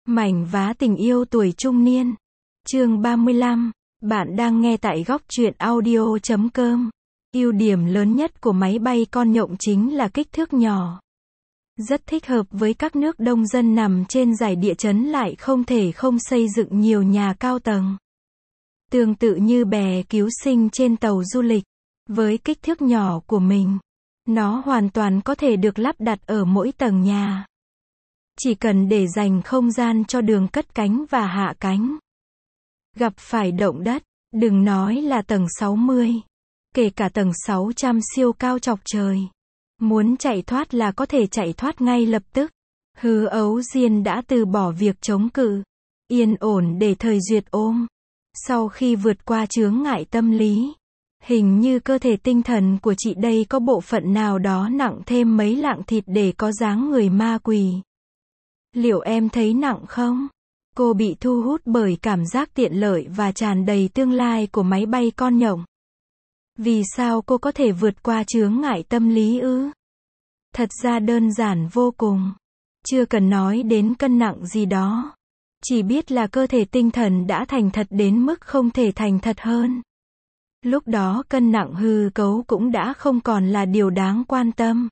Mảnh vá tình yêu tuổi trung niên. Chương 35. Bạn đang nghe tại góc truyện audio.com. Ưu điểm lớn nhất của máy bay con nhộng chính là kích thước nhỏ. Rất thích hợp với các nước đông dân nằm trên dải địa chấn lại không thể không xây dựng nhiều nhà cao tầng. Tương tự như bè cứu sinh trên tàu du lịch, với kích thước nhỏ của mình, nó hoàn toàn có thể được lắp đặt ở mỗi tầng nhà. Chỉ cần để dành không gian cho đường cất cánh và hạ cánh. Gặp phải động đất, đừng nói là tầng 60, kể cả tầng 600 siêu cao chọc trời. Muốn chạy thoát là có thể chạy thoát ngay lập tức. Hứa Ấu Diên đã từ bỏ việc chống cự, yên ổn để Thời Duyệt ôm. Sau khi vượt qua chướng ngại tâm lý, hình như cơ thể tinh thần của chị đây có bộ phận nào đó nặng thêm mấy lạng thịt để có dáng người ma quỷ. Liệu em thấy nặng không? Cô bị thu hút bởi cảm giác tiện lợi và tràn đầy tương lai của máy bay con nhộng. Vì sao cô có thể vượt qua chướng ngại tâm lý ư? Thật ra đơn giản vô cùng. Chưa cần nói đến cân nặng gì đó. Chỉ biết là cơ thể tinh thần đã thành thật đến mức không thể thành thật hơn. Lúc đó cân nặng hư cấu cũng đã không còn là điều đáng quan tâm.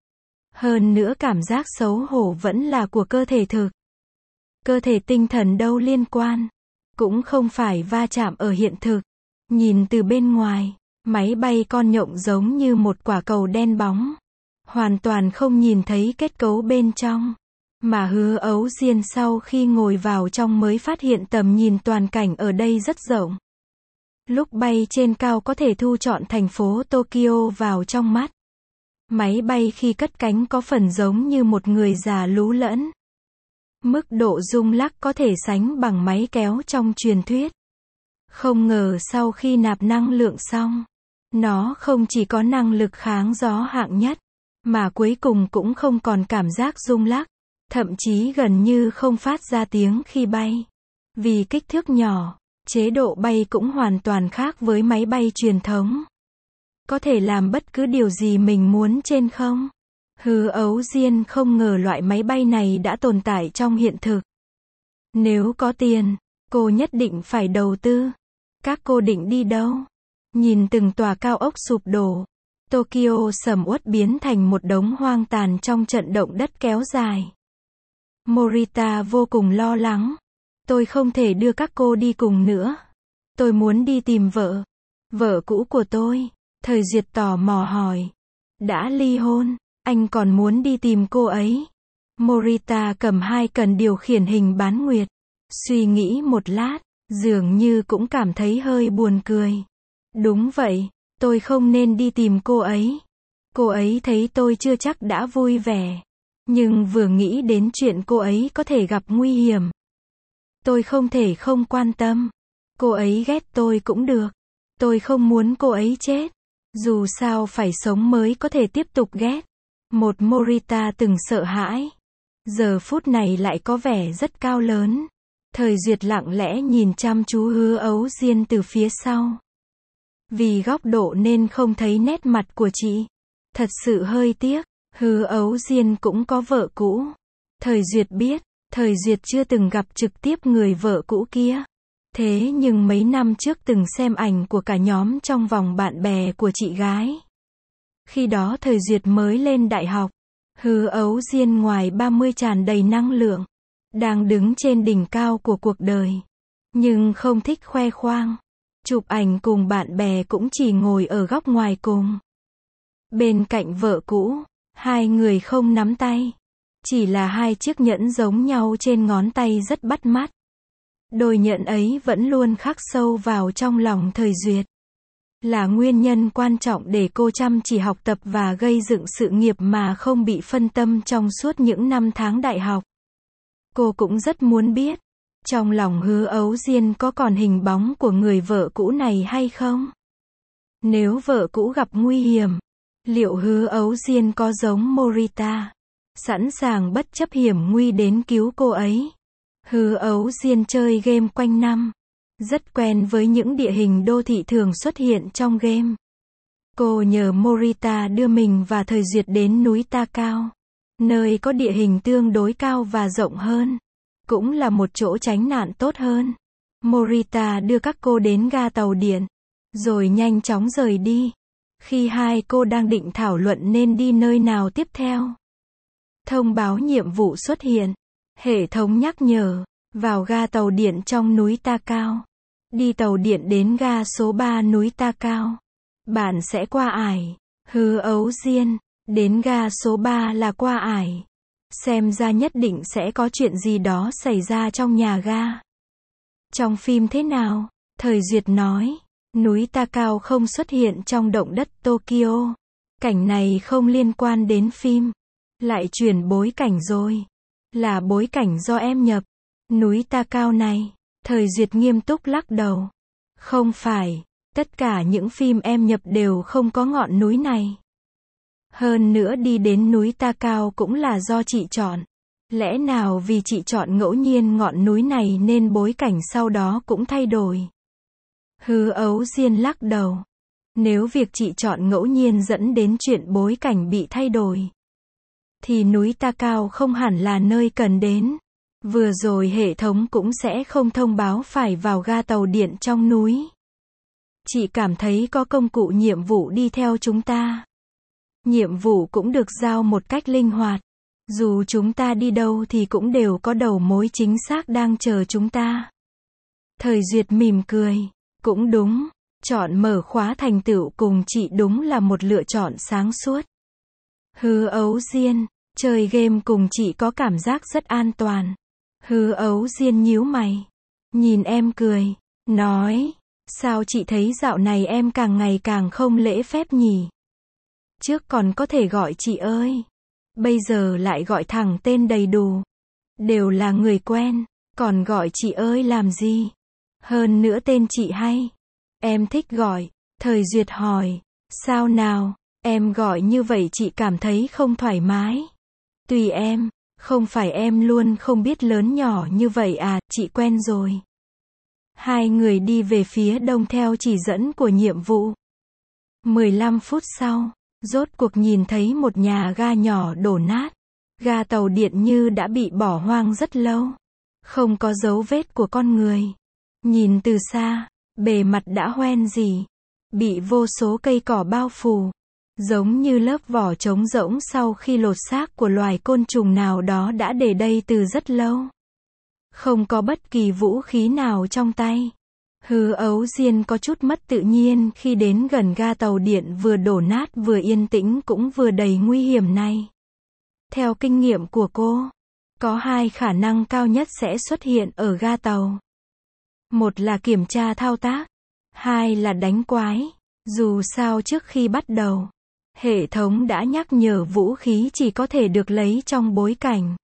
Hơn nữa cảm giác xấu hổ vẫn là của cơ thể thực. Cơ thể tinh thần đâu liên quan. Cũng không phải va chạm ở hiện thực. Nhìn từ bên ngoài, máy bay con nhộng giống như một quả cầu đen bóng. Hoàn toàn không nhìn thấy kết cấu bên trong. Mà Hứa Ấu Diên sau khi ngồi vào trong mới phát hiện tầm nhìn toàn cảnh ở đây rất rộng. Lúc bay trên cao có thể thu trọn thành phố Tokyo vào trong mắt. Máy bay khi cất cánh có phần giống như một người già lú lẫn. Mức độ rung lắc có thể sánh bằng máy kéo trong truyền thuyết. Không ngờ sau khi nạp năng lượng xong, nó không chỉ có năng lực kháng gió hạng nhất, mà cuối cùng cũng không còn cảm giác rung lắc, thậm chí gần như không phát ra tiếng khi bay. Vì kích thước nhỏ, chế độ bay cũng hoàn toàn khác với máy bay truyền thống. Có thể làm bất cứ điều gì mình muốn trên không. Hứa Ấu Diên không ngờ loại máy bay này đã tồn tại trong hiện thực. Nếu có tiền, cô nhất định phải đầu tư. Các cô định đi đâu? Nhìn từng tòa cao ốc sụp đổ, Tokyo sầm uất biến thành một đống hoang tàn trong trận động đất kéo dài. Morita vô cùng lo lắng. Tôi không thể đưa các cô đi cùng nữa. Tôi muốn đi tìm vợ. Vợ cũ của tôi. Thời Duyệt tò mò hỏi. Đã ly hôn, anh còn muốn đi tìm cô ấy? Morita cầm hai cần điều khiển hình bán nguyệt. Suy nghĩ một lát, dường như cũng cảm thấy hơi buồn cười. Đúng vậy, tôi không nên đi tìm cô ấy. Cô ấy thấy tôi chưa chắc đã vui vẻ. Nhưng vừa nghĩ đến chuyện cô ấy có thể gặp nguy hiểm, tôi không thể không quan tâm. Cô ấy ghét tôi cũng được. Tôi không muốn cô ấy chết. Dù sao phải sống mới có thể tiếp tục ghét. Một Morita từng sợ hãi, giờ phút này lại có vẻ rất cao lớn. Thời Duyệt lặng lẽ nhìn chăm chú Hứa Ấu Diên từ phía sau. Vì góc độ nên không thấy nét mặt của chị. Thật sự hơi tiếc. Hứa Ấu Diên cũng có vợ cũ. Thời Duyệt biết, Thời Duyệt chưa từng gặp trực tiếp người vợ cũ kia. Thế nhưng mấy năm trước từng xem ảnh của cả nhóm trong vòng bạn bè của chị gái. Khi đó Thời Duyệt mới lên đại học. Hứa Ấu Diên ngoài 30 tràn đầy năng lượng. Đang đứng trên đỉnh cao của cuộc đời. Nhưng không thích khoe khoang. Chụp ảnh cùng bạn bè cũng chỉ ngồi ở góc ngoài cùng. Bên cạnh vợ cũ, hai người không nắm tay. Chỉ là hai chiếc nhẫn giống nhau trên ngón tay rất bắt mắt. Đôi nhẫn ấy vẫn luôn khắc sâu vào trong lòng Thời Duyệt. Là nguyên nhân quan trọng để cô chăm chỉ học tập và gây dựng sự nghiệp mà không bị phân tâm trong suốt những năm tháng đại học. Cô cũng rất muốn biết, trong lòng Hứa Ấu Diên có còn hình bóng của người vợ cũ này hay không? Nếu vợ cũ gặp nguy hiểm, liệu Hứa Ấu Diên có giống Morita, sẵn sàng bất chấp hiểm nguy đến cứu cô ấy? Hứa Ấu Diên chơi game quanh năm, rất quen với những địa hình đô thị thường xuất hiện trong game. Cô nhờ Morita đưa mình và Thời Duyệt đến núi Ta Cao, nơi có địa hình tương đối cao và rộng hơn. cũng là một chỗ tránh nạn tốt hơn. Morita đưa các cô đến ga tàu điện, rồi nhanh chóng rời đi. Khi hai cô đang định thảo luận nên đi nơi nào tiếp theo, thông báo nhiệm vụ xuất hiện. Hệ thống nhắc nhở, vào ga tàu điện trong núi Ta Cao. Đi tàu điện đến ga số 3 núi Ta Cao. Bạn sẽ qua ải Hư Ấu Diên. Đến ga số 3 là qua ải. Xem ra nhất định sẽ có chuyện gì đó xảy ra trong nhà ga. Trong phim thế nào? Thời Duyệt nói, núi Ta Cao không xuất hiện trong động đất Tokyo. Cảnh này không liên quan đến phim. Lại chuyển bối cảnh rồi. Là bối cảnh do em nhập. Núi Ta Cao này. Thời Duyệt nghiêm túc lắc đầu. Không phải, tất cả những phim em nhập đều không có ngọn núi này. Hơn nữa đi đến núi Ta Cao cũng là do chị chọn. Lẽ nào vì chị chọn ngẫu nhiên ngọn núi này nên bối cảnh sau đó cũng thay đổi? Hư Ấu Diên lắc đầu. Nếu việc chị chọn ngẫu nhiên dẫn đến chuyện bối cảnh bị thay đổi, thì núi Ta Cao không hẳn là nơi cần đến. Vừa rồi hệ thống cũng sẽ không thông báo phải vào ga tàu điện trong núi. Chị cảm thấy có công cụ nhiệm vụ đi theo chúng ta. Nhiệm vụ cũng được giao một cách linh hoạt. Dù chúng ta đi đâu thì cũng đều có đầu mối chính xác đang chờ chúng ta. Thời Duyệt mỉm cười. Cũng đúng. Chọn mở khóa thành tựu cùng chị đúng là một lựa chọn sáng suốt. Hư Ấu Diên. Chơi game cùng chị có cảm giác rất an toàn. Hư Ấu Diên nhíu mày. Nhìn em cười. Nói. Sao chị thấy dạo này em càng ngày càng không lễ phép nhỉ? Trước còn có thể gọi chị ơi. Bây giờ lại gọi thẳng tên đầy đủ. Đều là người quen. Còn gọi chị ơi làm gì? Hơn nữa tên chị hay. Em thích gọi. Thời Duyệt hỏi. Sao nào? Em gọi như vậy chị cảm thấy không thoải mái. Tùy em. Không phải em luôn không biết lớn nhỏ như vậy à, chị quen rồi. Hai người đi về phía đông theo chỉ dẫn của nhiệm vụ. 15 phút sau, rốt cuộc nhìn thấy một nhà ga nhỏ đổ nát. Ga tàu điện như đã bị bỏ hoang rất lâu. Không có dấu vết của con người. Nhìn từ xa, bề mặt đã hoen rỉ. Bị vô số cây cỏ bao phủ. Giống như lớp vỏ trống rỗng sau khi lột xác của loài côn trùng nào đó đã để đây từ rất lâu. Không có bất kỳ vũ khí nào trong tay. Hư Ấu Diên có chút mất tự nhiên khi đến gần ga tàu điện vừa đổ nát vừa yên tĩnh cũng vừa đầy nguy hiểm này. Theo kinh nghiệm của cô, có hai khả năng cao nhất sẽ xuất hiện ở ga tàu. Một là kiểm tra thao tác, hai là đánh quái. Dù sao trước khi bắt đầu, hệ thống đã nhắc nhở vũ khí chỉ có thể được lấy trong bối cảnh.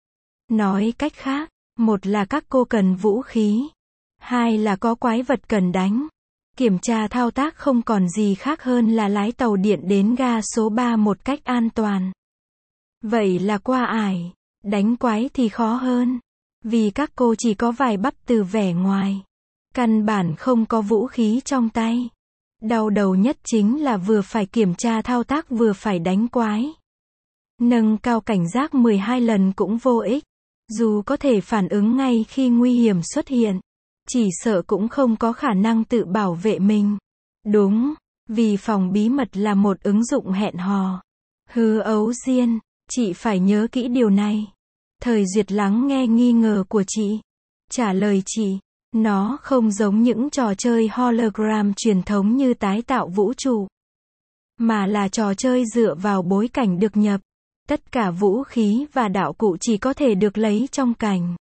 Nói cách khác, một là các cô cần vũ khí, hai là có quái vật cần đánh. Kiểm tra thao tác không còn gì khác hơn là lái tàu điện đến ga số 3 một cách an toàn. Vậy là qua ải. Đánh quái thì khó hơn. Vì các cô chỉ có vài bắp từ vẻ ngoài. Căn bản không có vũ khí trong tay. Đau đầu nhất chính là vừa phải kiểm tra thao tác vừa phải đánh quái. Nâng cao cảnh giác 12 lần cũng vô ích. Dù có thể phản ứng ngay khi nguy hiểm xuất hiện, chỉ sợ cũng không có khả năng tự bảo vệ mình. Đúng, vì phòng bí mật là một ứng dụng hẹn hò. Hư Ấu Diên, chị phải nhớ kỹ điều này. Thời Duyệt lắng nghe nghi ngờ của chị. Trả lời chị, nó không giống những trò chơi hologram truyền thống như tái tạo vũ trụ, mà là trò chơi dựa vào bối cảnh được nhập. Tất cả vũ khí và đạo cụ chỉ có thể được lấy trong cảnh.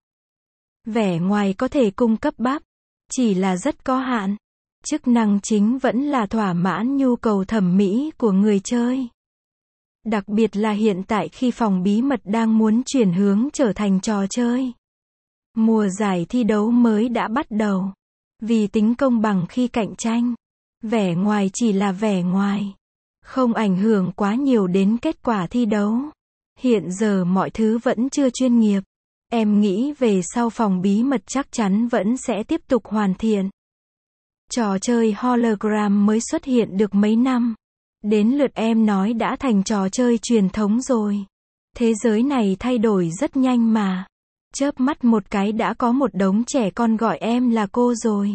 Vẻ ngoài có thể cung cấp bắp, chỉ là rất có hạn. Chức năng chính vẫn là thỏa mãn nhu cầu thẩm mỹ của người chơi. Đặc biệt là hiện tại khi phòng bí mật đang muốn chuyển hướng trở thành trò chơi. Mùa giải thi đấu mới đã bắt đầu. Vì tính công bằng khi cạnh tranh, vẻ ngoài chỉ là vẻ ngoài, không ảnh hưởng quá nhiều đến kết quả thi đấu. Hiện giờ mọi thứ vẫn chưa chuyên nghiệp. Em nghĩ về sau phòng bí mật chắc chắn vẫn sẽ tiếp tục hoàn thiện. Trò chơi hologram mới xuất hiện được mấy năm. Đến lượt em nói đã thành trò chơi truyền thống rồi. Thế giới này thay đổi rất nhanh mà. Chớp mắt một cái đã có một đống trẻ con gọi em là cô rồi.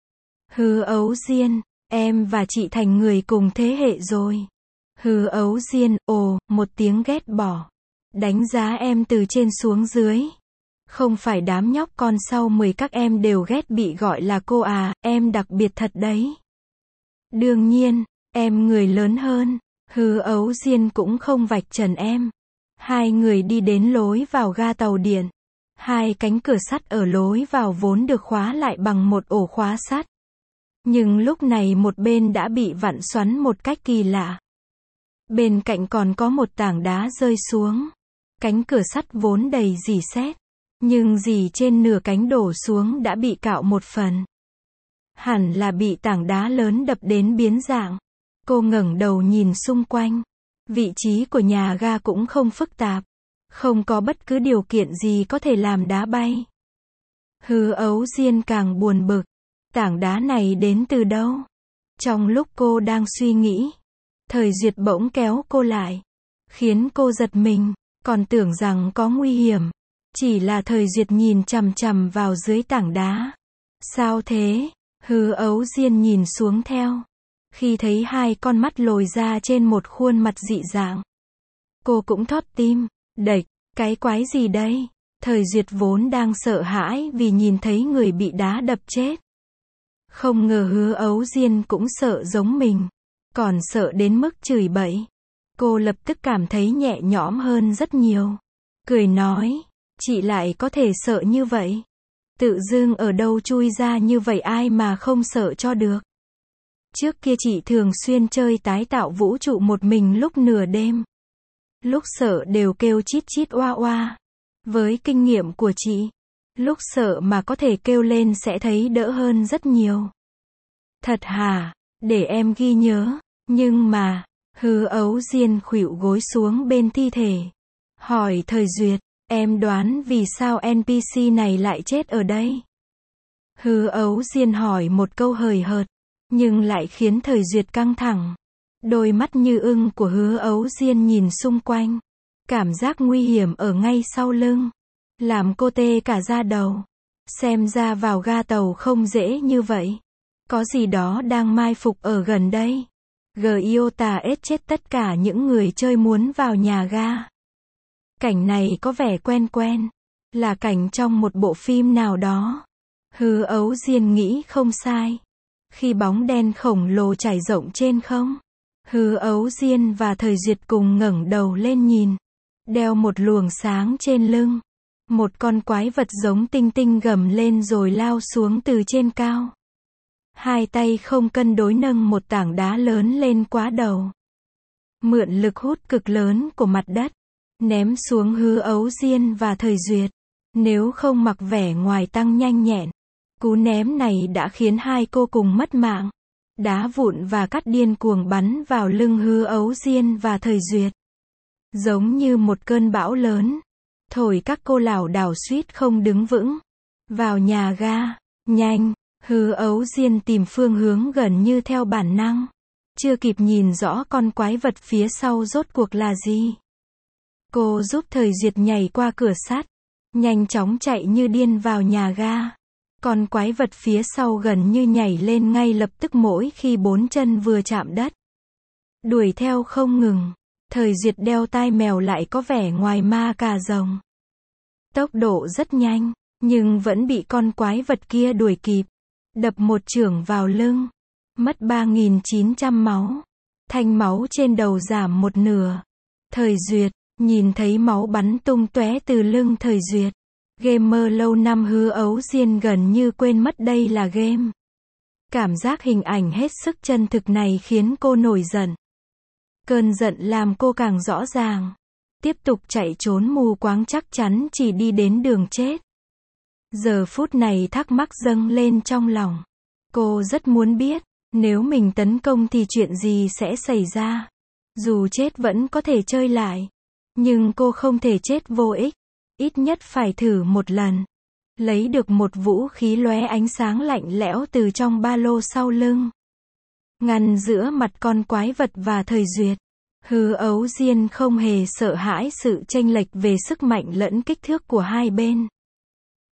Hứa Ấu Diên, em và chị thành người cùng thế hệ rồi. Hứa Ấu Diên, ồ, một tiếng ghét bỏ. Đánh giá em từ trên xuống dưới. Không phải đám nhóc con sau 10 các em đều ghét bị gọi là cô à, em đặc biệt thật đấy. Đương nhiên, em người lớn hơn. Hứa Ấu Diên cũng không vạch trần em. Hai người đi đến lối vào ga tàu điện. Hai cánh cửa sắt ở lối vào vốn được khóa lại bằng một ổ khóa sắt. Nhưng lúc này một bên đã bị vặn xoắn một cách kỳ lạ. Bên cạnh còn có một tảng đá rơi xuống. Cánh cửa sắt vốn đầy rỉ sét, nhưng rỉ trên nửa cánh đổ xuống đã bị cạo một phần. Hẳn là bị tảng đá lớn đập đến biến dạng. Cô ngẩng đầu nhìn xung quanh. Vị trí của nhà ga cũng không phức tạp. Không có bất cứ điều kiện gì có thể làm đá bay. Hứa Ấu Diên càng buồn bực. Tảng đá này đến từ đâu? Trong lúc cô đang suy nghĩ, Thời Duyệt bỗng kéo cô lại, khiến cô giật mình, còn tưởng rằng có nguy hiểm. Chỉ là Thời Duyệt nhìn chằm chằm vào dưới tảng đá. Sao thế? Hứa Ấu Diên nhìn xuống theo. Khi thấy hai con mắt lồi ra trên một khuôn mặt dị dạng, cô cũng thót tim. Đệch, cái quái gì đây? Thời Duyệt vốn đang sợ hãi vì nhìn thấy người bị đá đập chết. Không ngờ Hứa Ấu Diên cũng sợ giống mình, còn sợ đến mức chửi bậy. Cô lập tức cảm thấy nhẹ nhõm hơn rất nhiều. Cười nói, chị lại có thể sợ như vậy. Tự dưng ở đâu chui ra như vậy ai mà không sợ cho được. Trước kia chị thường xuyên chơi tái tạo vũ trụ một mình lúc nửa đêm. Lúc sợ đều kêu chít chít oa oa. Với kinh nghiệm của chị, lúc sợ mà có thể kêu lên sẽ thấy đỡ hơn rất nhiều. Thật hả? Để em ghi nhớ. Nhưng mà, Hứa Ấu Diên khuỵu gối xuống bên thi thể. Hỏi Thời Duyệt, em đoán vì sao NPC này lại chết ở đây? Hứa Ấu Diên hỏi một câu hời hợt, nhưng lại khiến Thời Duyệt căng thẳng. Đôi mắt như ưng của Hứa Ấu Diên nhìn xung quanh. Cảm giác nguy hiểm ở ngay sau lưng, làm cô tê cả da đầu. Xem ra vào ga tàu không dễ như vậy. Có gì đó đang mai phục ở gần đây. Giota ết chết tất cả những người chơi muốn vào nhà ga. Cảnh này có vẻ quen quen. Là cảnh trong một bộ phim nào đó. Hứa Ấu Diên nghĩ không sai. Khi bóng đen khổng lồ trải rộng trên không, Hứa Ấu Diên và Thời Duyệt cùng ngẩng đầu lên nhìn. Đeo một luồng sáng trên lưng. Một con quái vật giống tinh tinh gầm lên rồi lao xuống từ trên cao. Hai tay không cân đối nâng một tảng đá lớn lên quá đầu. Mượn lực hút cực lớn của mặt đất, ném xuống Hứa Ấu Diên và Thời Duyệt. Nếu không mặc vẻ ngoài tăng nhanh nhẹn, cú ném này đã khiến hai cô cùng mất mạng. Đá vụn và cát điên cuồng bắn vào lưng Hứa Ấu Diên và Thời Duyệt. Giống như một cơn bão lớn, thổi các cô lảo đảo suýt không đứng vững. Vào nhà ga, nhanh, Hứa Ấu Diên tìm phương hướng gần như theo bản năng. Chưa kịp nhìn rõ con quái vật phía sau rốt cuộc là gì. Cô giúp Thời Duyệt nhảy qua cửa sắt, nhanh chóng chạy như điên vào nhà ga. Con quái vật phía sau gần như nhảy lên ngay lập tức mỗi khi bốn chân vừa chạm đất. Đuổi theo không ngừng. Thời Duyệt đeo tai mèo lại có vẻ ngoài ma cà rồng. Tốc độ rất nhanh, nhưng vẫn bị con quái vật kia đuổi kịp. Đập một chưởng vào lưng. Mất 3.900 máu. Thanh máu trên đầu giảm một nửa. Thời Duyệt, nhìn thấy máu bắn tung tóe từ lưng Thời Duyệt. Gamer lâu năm Hứa Ấu Diên gần như quên mất đây là game. Cảm giác hình ảnh hết sức chân thực này khiến cô nổi giận. Cơn giận làm cô càng rõ ràng. Tiếp tục chạy trốn mù quáng chắc chắn chỉ đi đến đường chết. Giờ phút này thắc mắc dâng lên trong lòng. Cô rất muốn biết, nếu mình tấn công thì chuyện gì sẽ xảy ra. Dù chết vẫn có thể chơi lại. Nhưng cô không thể chết vô ích. Ít nhất phải thử một lần. Lấy được một vũ khí lóe ánh sáng lạnh lẽo từ trong ba lô sau lưng. Ngăn giữa mặt con quái vật và Thời Duyệt. Hứa Ấu Diên không hề sợ hãi sự chênh lệch về sức mạnh lẫn kích thước của hai bên.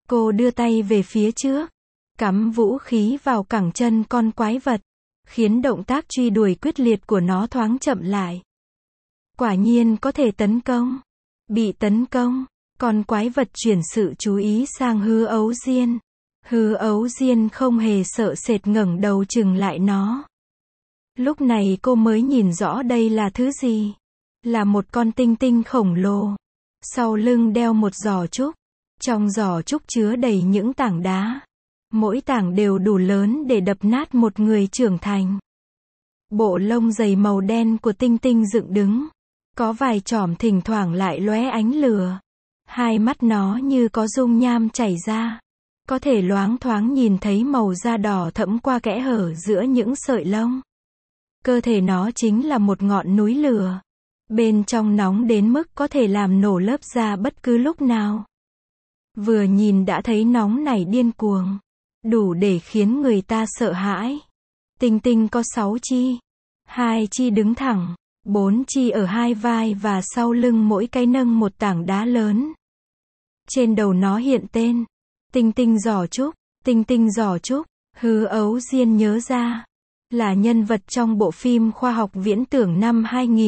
Cô đưa tay về phía trước, cắm vũ khí vào cẳng chân con quái vật, khiến động tác truy đuổi quyết liệt của nó thoáng chậm lại. Quả nhiên có thể tấn công. Bị tấn công, con quái vật chuyển sự chú ý sang Hứa Ấu Diên. Hứa Ấu Diên không hề sợ sệt ngẩng đầu chừng lại nó. Lúc này cô mới nhìn rõ đây là thứ gì. Là một con tinh tinh khổng lồ. Sau lưng đeo một giỏ trúc. Trong giỏ trúc chứa đầy những tảng đá. Mỗi tảng đều đủ lớn để đập nát một người trưởng thành. Bộ lông dày màu đen của tinh tinh dựng đứng. Có vài chỏm thỉnh thoảng lại lóe ánh lửa. Hai mắt nó như có dung nham chảy ra. Có thể loáng thoáng nhìn thấy màu da đỏ thẫm qua kẽ hở giữa những sợi lông. Cơ thể nó chính là một ngọn núi lửa. Bên trong nóng đến mức có thể làm nổ lớp da bất cứ lúc nào. Vừa nhìn đã thấy nóng nảy điên cuồng. Đủ để khiến người ta sợ hãi. Tinh tinh có 6 chi. 2 chi đứng thẳng. 4 chi ở hai vai và sau lưng mỗi cái nâng một tảng đá lớn. Trên đầu nó hiện tên. Tinh tinh giỏ trúc. Tinh tinh giỏ trúc. Hứa Ấu Diên nhớ ra. Là nhân vật trong bộ phim khoa học viễn tưởng năm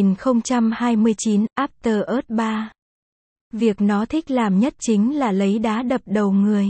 2029, After Earth 3. Việc nó thích làm nhất chính là lấy đá đập đầu người.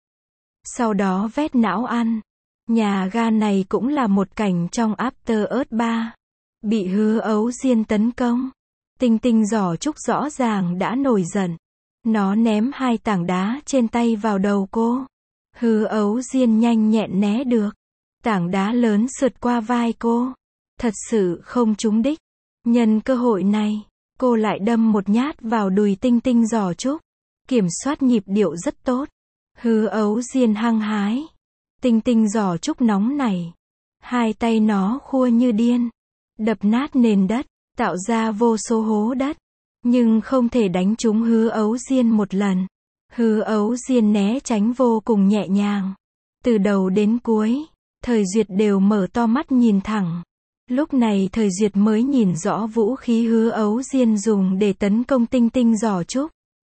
Sau đó vét não ăn. Nhà ga này cũng là một cảnh trong After Earth 3. Bị Hứa Ấu Diên tấn công. Tinh tinh giỏ trúc rõ ràng đã nổi giận. Nó ném 2 tảng đá trên tay vào đầu cô. Hứa Ấu Diên nhanh nhẹn né được. Tảng đá lớn sượt qua vai cô. Thật sự không trúng đích. Nhân cơ hội này, cô lại đâm một nhát vào đùi tinh tinh giỏ trúc. Kiểm soát nhịp điệu rất tốt. Hứa Ấu Diên hăng hái. Tinh tinh giỏ trúc nóng nảy. Hai tay nó khua như điên. Đập nát nền đất, tạo ra vô số hố đất. Nhưng không thể đánh trúng Hứa Ấu Diên một lần. Hứa Ấu Diên né tránh vô cùng nhẹ nhàng. Từ đầu đến cuối, Thời Duyệt đều mở to mắt nhìn thẳng. Lúc này Thời Duyệt mới nhìn rõ vũ khí Hứa Ấu Diên dùng để tấn công tinh tinh giỏ trúc.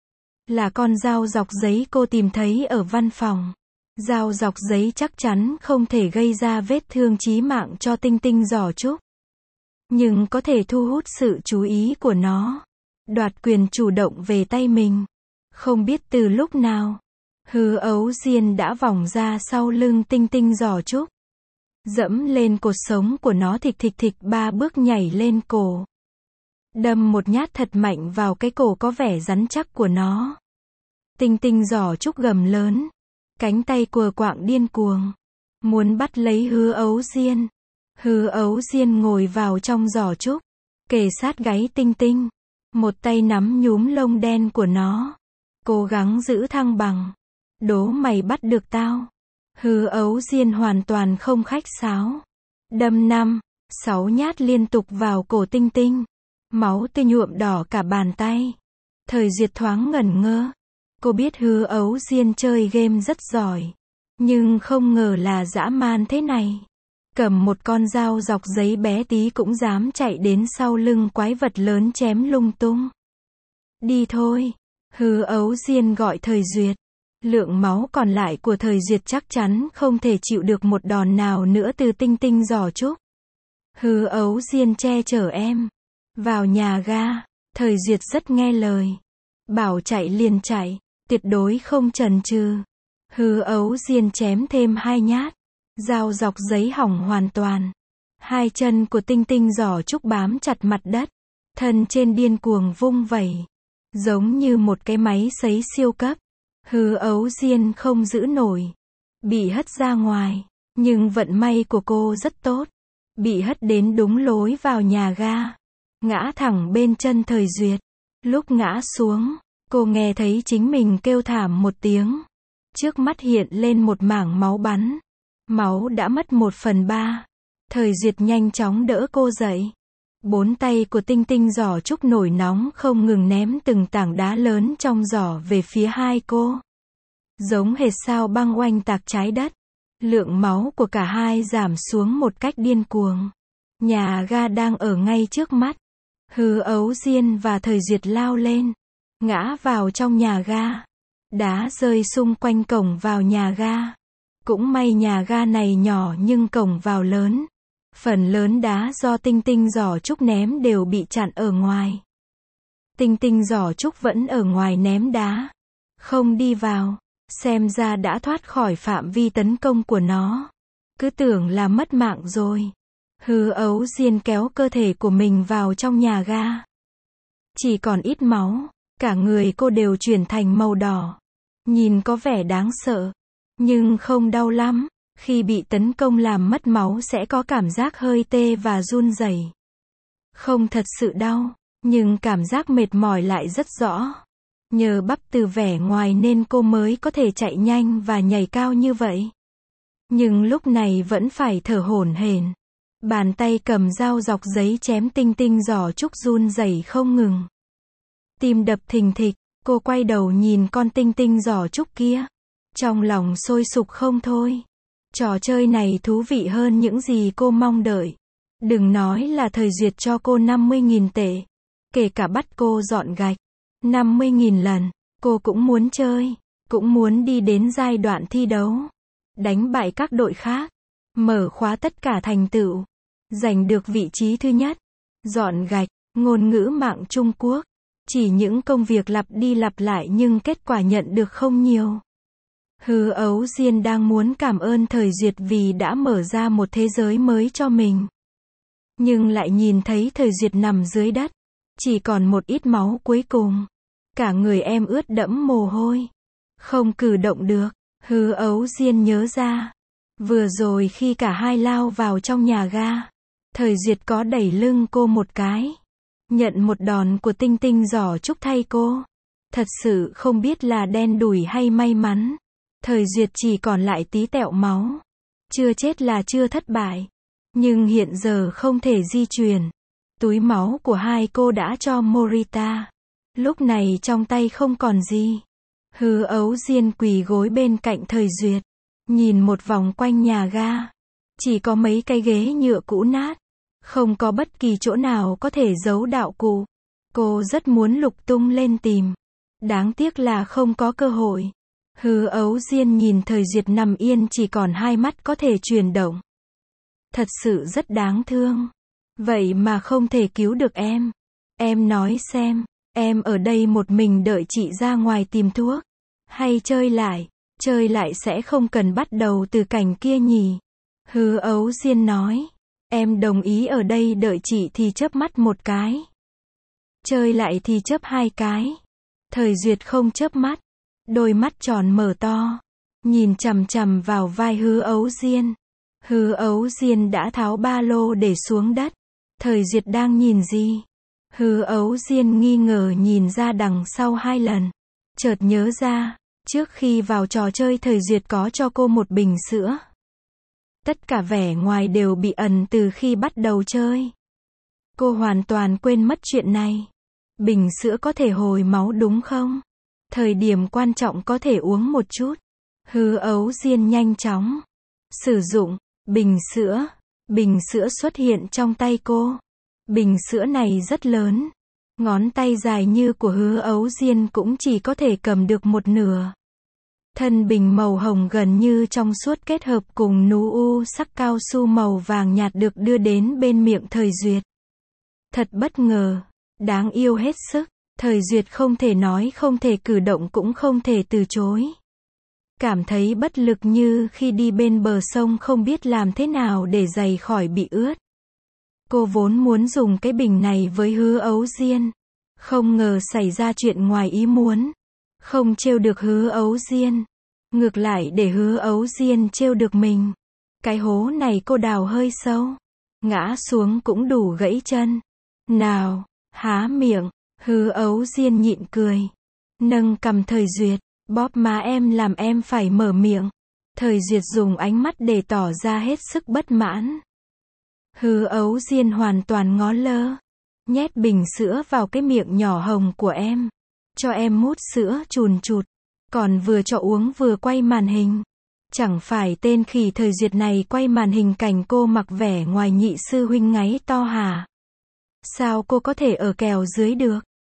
Là con dao dọc giấy cô tìm thấy ở văn phòng. Dao dọc giấy chắc chắn không thể gây ra vết thương chí mạng cho tinh tinh giỏ trúc. Nhưng có thể thu hút sự chú ý của nó. Đoạt quyền chủ động về tay mình. Không biết từ lúc nào, Hứa Ấu Diên đã vòng ra sau lưng tinh tinh giỏ trúc. Dẫm lên cột sống của nó thịch thịch thịch 3 bước nhảy lên cổ. Đâm một nhát thật mạnh vào cái cổ có vẻ rắn chắc của nó. Tinh tinh giỏ trúc gầm lớn. Cánh tay cùa quạng điên cuồng. Muốn bắt lấy Hứa Ấu Diên. Hứa Ấu Diên ngồi vào trong giỏ trúc. Kề sát gáy tinh tinh. Một tay nắm nhúm lông đen của nó. Cố gắng giữ thăng bằng. Đố mày bắt được tao. Hứa Ấu Diên hoàn toàn không khách sáo. Đâm 5, 6 nhát liên tục vào cổ tinh tinh. Máu tươi nhuộm đỏ cả bàn tay. Thời Duyệt thoáng ngẩn ngơ. Cô biết Hứa Ấu Diên chơi game rất giỏi. Nhưng không ngờ là dã man thế này. Cầm một con dao dọc giấy bé tí cũng dám chạy đến sau lưng quái vật lớn chém lung tung. Đi thôi. Hứa Ấu Diên gọi Thời Duyệt. Lượng máu còn lại của Thời Duyệt chắc chắn không thể chịu được một đòn nào nữa từ tinh tinh giỏ trúc. Hứa Ấu Diên che chở em. Vào nhà ga. Thời Duyệt rất nghe lời. Bảo chạy liền chạy. Tuyệt đối không chần chừ. Hứa Ấu Diên chém thêm 2 nhát. Dao dọc giấy hỏng hoàn toàn. Hai chân của tinh tinh giỏ trúc bám chặt mặt đất. Thân trên điên cuồng vung vẩy. Giống như một cái máy sấy siêu cấp. Hứa Ấu Diên không giữ nổi. Bị hất ra ngoài. Nhưng vận may của cô rất tốt. Bị hất đến đúng lối vào nhà ga. Ngã thẳng bên chân Thời Duyệt. Lúc ngã xuống, cô nghe thấy chính mình kêu thảm một tiếng. Trước mắt hiện lên một mảng máu bắn. Máu đã mất 1/3. Thời Duyệt nhanh chóng đỡ cô dậy. 4 tay của tinh tinh giỏ trúc nổi nóng không ngừng ném từng tảng đá lớn trong giỏ về phía hai cô. Giống hệt sao băng oanh tạc trái đất. Lượng máu của cả hai giảm xuống một cách điên cuồng. Nhà ga đang ở ngay trước mắt. Hứa Ấu Diên và Thời Duyệt lao lên. Ngã vào trong nhà ga. Đá rơi xung quanh cổng vào nhà ga. Cũng may nhà ga này nhỏ nhưng cổng vào lớn. Phần lớn đá do Tinh Tinh Giỏ Trúc ném đều bị chặn ở ngoài. Tinh Tinh Giỏ Trúc vẫn ở ngoài ném đá. Không đi vào. Xem ra đã thoát khỏi phạm vi tấn công của nó. Cứ tưởng là mất mạng rồi. Hứa Ấu Diên kéo cơ thể của mình vào trong nhà ga. Chỉ còn ít máu. Cả người cô đều chuyển thành màu đỏ. Nhìn có vẻ đáng sợ. Nhưng không đau lắm. Khi bị tấn công làm mất máu sẽ có cảm giác hơi tê và run rẩy. Không thật sự đau. Nhưng cảm giác mệt mỏi lại rất rõ. Nhờ bắp từ vẻ ngoài nên cô mới có thể chạy nhanh và nhảy cao như vậy. Nhưng lúc này vẫn phải thở hổn hển. Bàn tay cầm dao dọc giấy chém Tinh Tinh Giỏ Trúc run rẩy không ngừng. Tim đập thình thịch, cô quay đầu nhìn con Tinh Tinh Giỏ Trúc kia. Trong lòng sôi sục không thôi. Trò chơi này thú vị hơn những gì cô mong đợi. Đừng nói là Thời Duyệt cho cô 50.000 tệ. Kể cả bắt cô dọn gạch 50.000 lần, cô cũng muốn chơi, cũng muốn đi đến giai đoạn thi đấu, đánh bại các đội khác, mở khóa tất cả thành tựu, giành được vị trí thứ nhất, dọn gạch, ngôn ngữ mạng Trung Quốc, chỉ những công việc lặp đi lặp lại nhưng kết quả nhận được không nhiều. Hứa Ấu Diên đang muốn cảm ơn Thời Duyệt vì đã mở ra một thế giới mới cho mình. Nhưng lại nhìn thấy Thời Duyệt nằm dưới đất. Chỉ còn một ít máu cuối cùng. Cả người em ướt đẫm mồ hôi. Không cử động được. Hứa Ấu Diên nhớ ra. Vừa rồi khi cả hai lao vào trong nhà ga. Thời Duyệt có đẩy lưng cô một cái. Nhận một đòn của Tinh Tinh Giỏ Trúc thay cô. Thật sự không biết là đen đủi hay may mắn. Thời Duyệt chỉ còn lại tí tẹo máu. Chưa chết là chưa thất bại. Nhưng hiện giờ không thể di chuyển. Túi máu của hai cô đã cho Morita. Lúc này trong tay không còn gì. Hứa Ấu Diên quỳ gối bên cạnh Thời Duyệt. Nhìn một vòng quanh nhà ga. Chỉ có mấy cái ghế nhựa cũ nát. Không có bất kỳ chỗ nào có thể giấu đạo cụ. Cô rất muốn lục tung lên tìm. Đáng tiếc là không có cơ hội. Hứa Ấu Diên nhìn Thời Duyệt nằm yên chỉ còn hai mắt có thể chuyển động. Thật sự rất đáng thương. Vậy mà không thể cứu được em. Em nói xem, em ở đây một mình đợi chị ra ngoài tìm thuốc. Hay chơi lại sẽ không cần bắt đầu từ cảnh kia nhỉ. Hứa Ấu Diên nói, em đồng ý ở đây đợi chị thì chớp mắt một cái. Chơi lại thì chớp hai cái. Thời Duyệt không chớp mắt. Đôi mắt tròn mở to. Nhìn chằm chằm vào vai Hứa Ấu Diên. Hứa Ấu Diên đã tháo ba lô để xuống đất. Thời Duyệt đang nhìn gì? Hứa Ấu Diên nghi ngờ nhìn ra đằng sau hai lần. Chợt nhớ ra, trước khi vào trò chơi Thời Duyệt có cho cô một bình sữa. Tất cả vẻ ngoài đều bị ẩn từ khi bắt đầu chơi. Cô hoàn toàn quên mất chuyện này. Bình sữa có thể hồi máu đúng không? Thời điểm quan trọng có thể uống một chút. Hứa Ấu Diên nhanh chóng sử dụng bình sữa. Bình sữa xuất hiện trong tay cô. Bình sữa này rất lớn. Ngón tay dài như của Hứa Ấu Diên cũng chỉ có thể cầm được một nửa. Thân bình màu hồng gần như trong suốt kết hợp cùng nu sắc cao su màu vàng nhạt được đưa đến bên miệng Thời Duyệt. Thật bất ngờ. Đáng yêu hết sức. Thời Duyệt không thể nói không thể cử động cũng không thể từ chối. Cảm thấy bất lực như khi đi bên bờ sông không biết làm thế nào để giày khỏi bị ướt. Cô vốn muốn dùng cái bình này với Hứa Ấu Diên. Không ngờ xảy ra chuyện ngoài ý muốn. Không trêu được Hứa Ấu Diên. Ngược lại để Hứa Ấu Diên trêu được mình. Cái hố này cô đào hơi sâu. Ngã xuống cũng đủ gãy chân. Nào, há miệng. Hứa Ấu Diên nhịn cười. Nâng cằm Thời Duyệt. Bóp má em làm em phải mở miệng. Thời Duyệt dùng ánh mắt để tỏ ra hết sức bất mãn. Hứa Ấu Diên hoàn toàn ngó lơ. Nhét bình sữa vào cái miệng nhỏ hồng của em. Cho em mút sữa chùn chụt. Còn vừa cho uống vừa quay màn hình. Chẳng phải tên khỉ Thời Duyệt này quay màn hình cảnh cô mặc vẻ ngoài nhị sư huynh ngáy to hả? Sao cô có thể ở kèo dưới được?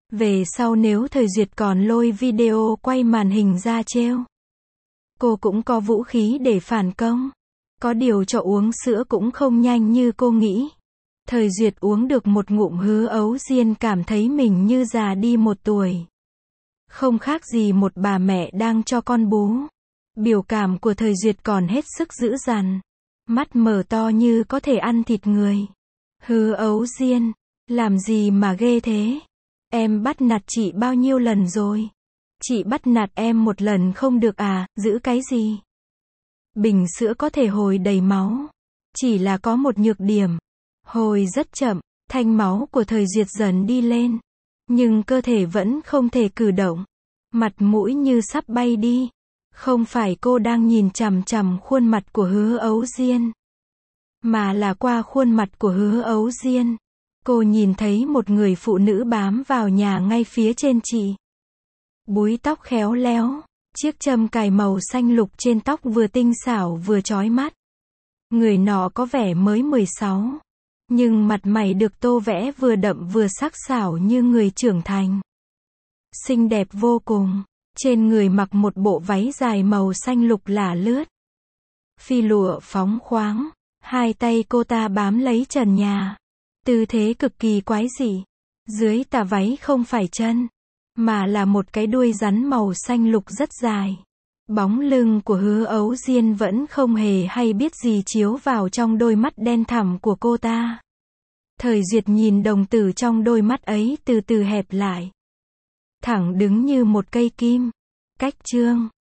Về sau nếu Thời Duyệt còn lôi video quay màn hình ra trêu, cô cũng có vũ khí để phản công. Có điều cho uống sữa cũng không nhanh như cô nghĩ. Thời Duyệt uống được một ngụm Hứa Ấu Diên cảm thấy mình như già đi 1 tuổi. Không khác gì một bà mẹ đang cho con bú. Biểu cảm của Thời Duyệt còn hết sức dữ dằn. Mắt mở to như có thể ăn thịt người. Hứa Ấu Diên, làm gì mà ghê thế? Em bắt nạt chị bao nhiêu lần rồi? Chị bắt nạt em 1 lần không được à, giữ cái gì? Bình sữa có thể hồi đầy máu. Chỉ là có một nhược điểm. Hồi rất chậm, thanh máu của Thời Duyệt dần đi lên. Nhưng cơ thể vẫn không thể cử động. Mặt mũi như sắp bay đi. Không phải cô đang nhìn chằm chằm khuôn mặt của Hứa Ấu Diên, mà là qua khuôn mặt của Hứa Ấu Diên, cô nhìn thấy một người phụ nữ bám vào nhà ngay phía trên chị. Búi tóc khéo léo, chiếc châm cài màu xanh lục trên tóc vừa tinh xảo vừa chói mắt. Người nọ có vẻ mới 16, nhưng mặt mày được tô vẽ vừa đậm vừa sắc sảo như người trưởng thành. Xinh đẹp vô cùng. Trên người mặc một bộ váy dài màu xanh lục lả lướt. Phi lụa phóng khoáng. 2 tay cô ta bám lấy trần nhà. Tư thế cực kỳ quái dị. Dưới tà váy không phải chân, mà là một cái đuôi rắn màu xanh lục rất dài. Bóng lưng của Hứa Ấu Diên vẫn không hề hay biết gì chiếu vào trong đôi mắt đen thẳm của cô ta. Thời Duyệt nhìn đồng tử trong đôi mắt ấy từ từ hẹp lại. Thẳng đứng như một cây kim. Cách chương